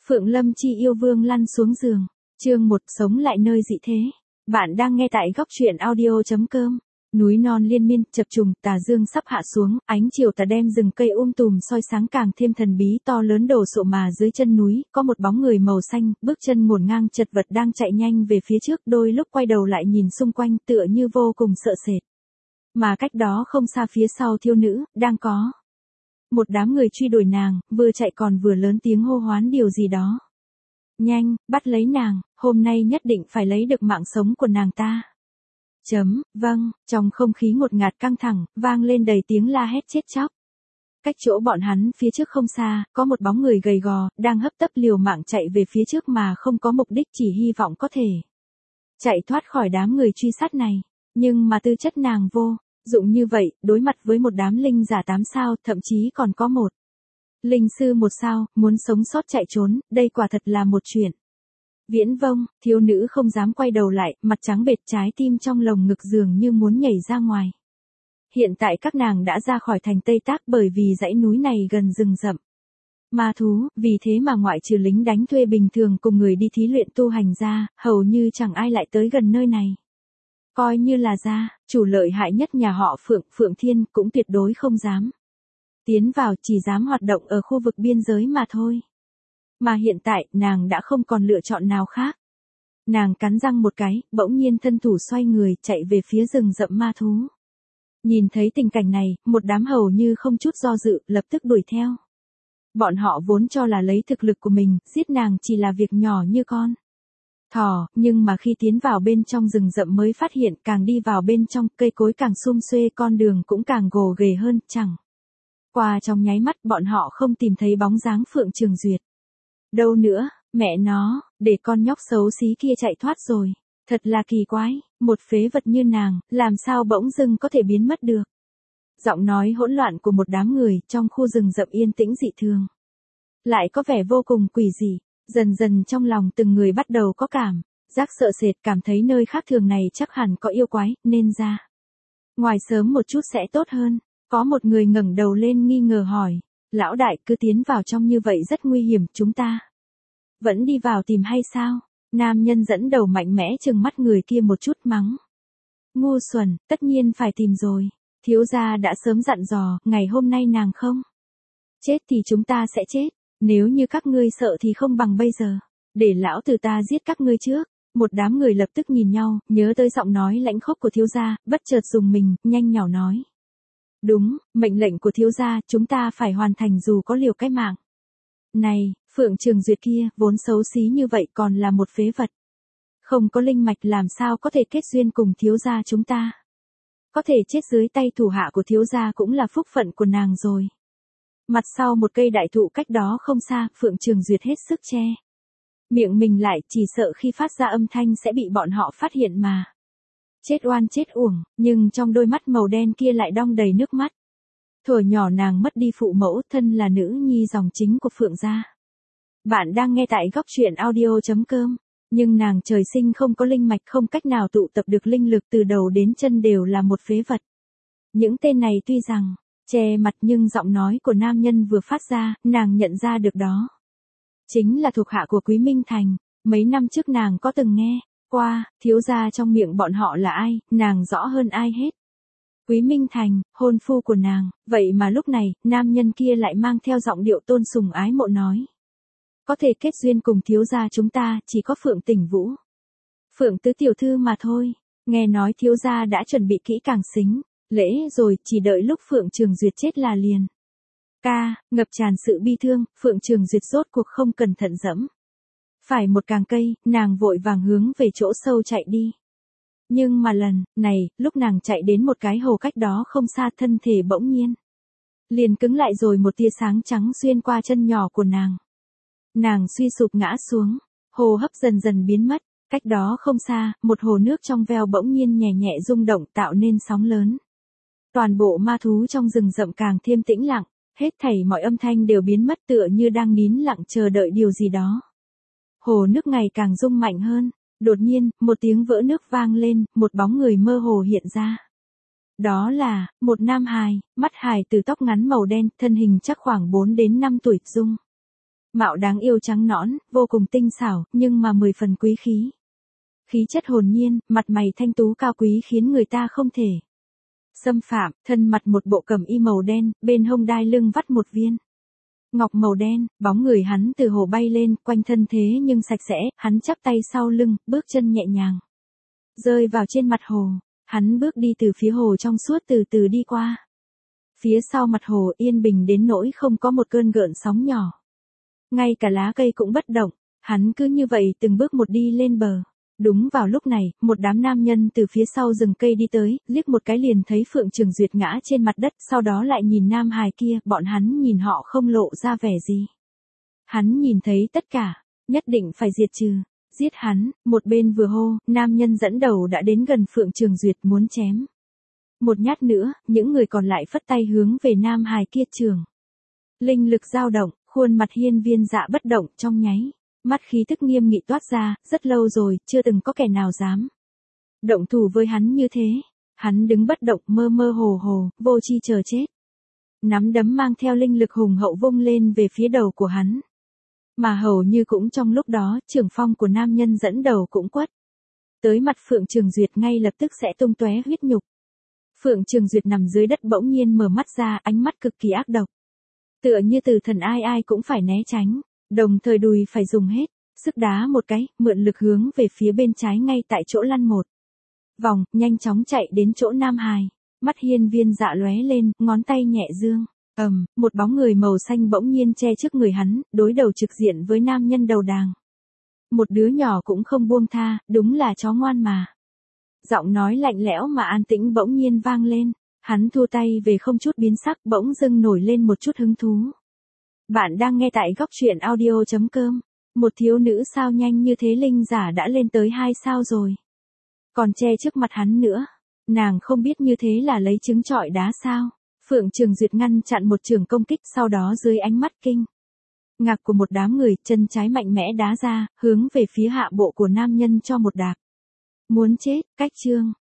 Phượng Lâm Chi yêu vương lăn xuống giường. Chương 1 sống lại nơi dị thế. Bạn đang nghe tại góc truyện audio.com. Núi non liên miên, chập trùng, tà dương sắp hạ xuống, ánh chiều tà đem rừng cây tùm soi sáng càng thêm thần bí to lớn đổ sộ mà dưới chân núi, có một bóng người màu xanh, bước chân ngổn ngang chật vật đang chạy nhanh về phía trước, đôi lúc quay đầu lại nhìn xung quanh tựa như vô cùng sợ sệt. Mà cách đó không xa phía sau thiếu nữ, đang có một đám người truy đuổi nàng, vừa chạy còn vừa lớn tiếng hô hoán điều gì đó. Nhanh, bắt lấy nàng, hôm nay nhất định phải lấy được mạng sống của nàng ta. Vâng, trong không khí ngột ngạt căng thẳng, vang lên đầy tiếng la hét chết chóc. Cách chỗ bọn hắn phía trước không xa, có một bóng người gầy gò, đang hấp tấp liều mạng chạy về phía trước mà không có mục đích, chỉ hy vọng có thể chạy thoát khỏi đám người truy sát này. Nhưng mà tư chất nàng vô dụng như vậy, đối mặt với một đám linh giả 8 sao, thậm chí còn có một linh sư 1 sao, muốn sống sót chạy trốn, đây quả thật là một chuyện viễn vông. Thiếu nữ không dám quay đầu lại, mặt trắng bệch, trái tim trong lồng ngực dường như muốn nhảy ra ngoài. Hiện tại các nàng đã ra khỏi thành Tây Tác, bởi vì dãy núi này gần rừng rậm ma thú, vì thế mà ngoại trừ lính đánh thuê bình thường cùng người đi thí luyện tu hành ra, hầu như chẳng ai lại tới gần nơi này. Coi như là gia chủ lợi hại nhất nhà họ Phượng, Phượng Thiên, cũng tuyệt đối không dám tiến vào, chỉ dám hoạt động ở khu vực biên giới mà thôi. Mà hiện tại, nàng đã không còn lựa chọn nào khác. Nàng cắn răng một cái, bỗng nhiên thân thủ xoay người, chạy về phía rừng rậm ma thú. Nhìn thấy tình cảnh này, một đám hầu như không chút do dự, lập tức đuổi theo. Bọn họ vốn cho là lấy thực lực của mình, giết nàng chỉ là việc nhỏ như con thỏ, nhưng mà khi tiến vào bên trong rừng rậm mới phát hiện, càng đi vào bên trong, cây cối càng sum xuê, con đường cũng càng gồ ghề hơn, chẳng qua trong nháy mắt bọn họ không tìm thấy bóng dáng Phượng Trường Duyệt đâu nữa. Mẹ nó, để con nhóc xấu xí kia chạy thoát rồi. Thật là kỳ quái, một phế vật như nàng, làm sao bỗng dưng có thể biến mất được. Giọng nói hỗn loạn của một đám người trong khu rừng rậm yên tĩnh dị thường, lại có vẻ vô cùng quỷ dị. Dần dần trong lòng từng người bắt đầu có cảm giác sợ sệt, cảm thấy nơi khác thường này chắc hẳn có yêu quái, nên ra ngoài sớm một chút sẽ tốt hơn. Có một người ngẩng đầu lên nghi ngờ hỏi, lão đại, cứ tiến vào trong như vậy rất nguy hiểm, chúng ta vẫn đi vào tìm hay sao? Nam nhân dẫn đầu mạnh mẽ trừng mắt người kia một chút, mắng, ngu xuẩn, tất nhiên phải tìm rồi. Thiếu gia đã sớm dặn dò, ngày hôm nay nàng không chết thì chúng ta sẽ chết. Nếu như các ngươi sợ thì không bằng bây giờ để lão tử ta giết các ngươi trước. Một đám người lập tức nhìn nhau, nhớ tới giọng nói lãnh khốc của thiếu gia, bất chợt dùng mình, nhanh nhỏ nói, đúng, mệnh lệnh của thiếu gia, chúng ta phải hoàn thành dù có liều cái mạng này. Phượng Trường Duyệt kia, vốn xấu xí như vậy, còn là một phế vật, không có linh mạch, làm sao có thể kết duyên cùng thiếu gia chúng ta. Có thể chết dưới tay thủ hạ của thiếu gia cũng là phúc phận của nàng rồi. Mặt sau một cây đại thụ cách đó không xa, Phượng Trường Duyệt hết sức che miệng mình lại, chỉ sợ khi phát ra âm thanh sẽ bị bọn họ phát hiện mà chết oan chết uổng. Nhưng trong đôi mắt màu đen kia lại đong đầy nước mắt. Thuở nhỏ nàng mất đi phụ mẫu, thân là nữ nhi dòng chính của Phượng gia. Bạn đang nghe tại góc truyện audio.com. Nhưng nàng trời sinh không có linh mạch, không cách nào tụ tập được linh lực, từ đầu đến chân đều là một phế vật. Những tên này tuy rằng che mặt, nhưng giọng nói của nam nhân vừa phát ra, nàng nhận ra được đó chính là thuộc hạ của Quý Minh Thành. Mấy năm trước nàng có từng nghe qua, thiếu gia trong miệng bọn họ là ai, nàng rõ hơn ai hết. Quý Minh Thành, hôn phu của nàng. Vậy mà lúc này, nam nhân kia lại mang theo giọng điệu tôn sùng ái mộ nói, có thể kết duyên cùng thiếu gia chúng ta, chỉ có Phượng Tỉnh Vũ, Phượng tứ tiểu thư mà thôi. Nghe nói thiếu gia đã chuẩn bị kỹ càng sính lễ rồi, chỉ đợi lúc Phượng Trường Duyệt chết là liền. Ngập tràn sự bi thương, Phượng Trường Duyệt rốt cuộc không cẩn thận dẫm phải một càng cây, nàng vội vàng hướng về chỗ sâu chạy đi. Nhưng mà lần này, lúc nàng chạy đến một cái hồ cách đó không xa, thân thể bỗng nhiên liền cứng lại, rồi một tia sáng trắng xuyên qua chân nhỏ của nàng. Nàng suy sụp ngã xuống, hô hấp dần dần biến mất. Cách đó không xa, một hồ nước trong veo bỗng nhiên nhẹ nhẹ rung động, tạo nên sóng lớn. Toàn bộ ma thú trong rừng rậm càng thêm tĩnh lặng, hết thảy mọi âm thanh đều biến mất, tựa như đang nín lặng chờ đợi điều gì đó. Hồ nước ngày càng rung mạnh hơn. Đột nhiên, một tiếng vỡ nước vang lên, một bóng người mơ hồ hiện ra. Đó là một nam hài, mắt hài từ tóc ngắn màu đen, thân hình chắc khoảng 4 đến 5 tuổi, dung Mạo đáng yêu trắng nõn, vô cùng tinh xảo, nhưng mà 10 phần quý khí. Khí chất hồn nhiên, mặt mày thanh tú cao quý khiến người ta không thể xâm phạm, thân mặt một bộ cẩm y màu đen, bên hông đai lưng vắt một viên ngọc màu đen, bóng người hắn từ hồ bay lên, quanh thân thế nhưng sạch sẽ, hắn chắp tay sau lưng, bước chân nhẹ nhàng rơi vào trên mặt hồ, hắn bước đi từ phía hồ trong suốt từ từ đi qua. Phía sau mặt hồ yên bình đến nỗi không có một cơn gợn sóng nhỏ. Ngay cả lá cây cũng bất động, hắn cứ như vậy từng bước một đi lên bờ. Đúng vào lúc này, một đám nam nhân từ phía sau rừng cây đi tới, liếc một cái liền thấy Phượng Trường Duyệt ngã trên mặt đất, sau đó lại nhìn nam hài kia, bọn hắn nhìn họ không lộ ra vẻ gì. Hắn nhìn thấy tất cả, nhất định phải diệt trừ, giết hắn, một bên vừa hô, nam nhân dẫn đầu đã đến gần Phượng Trường Duyệt muốn chém. Một nhát nữa, những người còn lại phất tay hướng về nam hài kia trường. Linh lực dao động, khuôn mặt Hiên Viên Dạ bất động trong nháy. Mắt khí tức nghiêm nghị toát ra, rất lâu rồi, chưa từng có kẻ nào dám động thủ với hắn như thế. Hắn đứng bất động mơ mơ hồ hồ, vô chi chờ chết. Nắm đấm mang theo linh lực hùng hậu vung lên về phía đầu của hắn. Mà hầu như cũng trong lúc đó, trưởng phong của nam nhân dẫn đầu cũng quất tới mặt Phượng Trường Duyệt ngay lập tức sẽ tung tóe huyết nhục. Phượng Trường Duyệt nằm dưới đất bỗng nhiên mở mắt ra, ánh mắt cực kỳ ác độc. Tựa như từ thần ai ai cũng phải né tránh. Đồng thời đùi phải dùng hết, sức đá một cái, mượn lực hướng về phía bên trái ngay tại chỗ lăn một vòng, nhanh chóng chạy đến chỗ nam hài. Mắt Hiên Viên Dạ lóe lên, ngón tay nhẹ dương. Một bóng người màu xanh bỗng nhiên che trước người hắn, đối đầu trực diện với nam nhân đầu đàng. Một đứa nhỏ cũng không buông tha, đúng là chó ngoan mà. Giọng nói lạnh lẽo mà an tĩnh bỗng nhiên vang lên. Hắn thua tay về không chút biến sắc, bỗng dưng nổi lên một chút hứng thú. Bạn đang nghe tại góc truyện audio.com. Một thiếu nữ sao nhanh như thế linh giả đã lên tới 2 sao rồi. Còn che trước mặt hắn nữa. Nàng không biết như thế là lấy trứng trọi đá sao. Phượng Trường Duyệt ngăn chặn một trường công kích, sau đó dưới ánh mắt kinh ngạc của một đám người, chân trái mạnh mẽ đá ra, hướng về phía hạ bộ của nam nhân cho một đạp. Muốn chết, cách chương.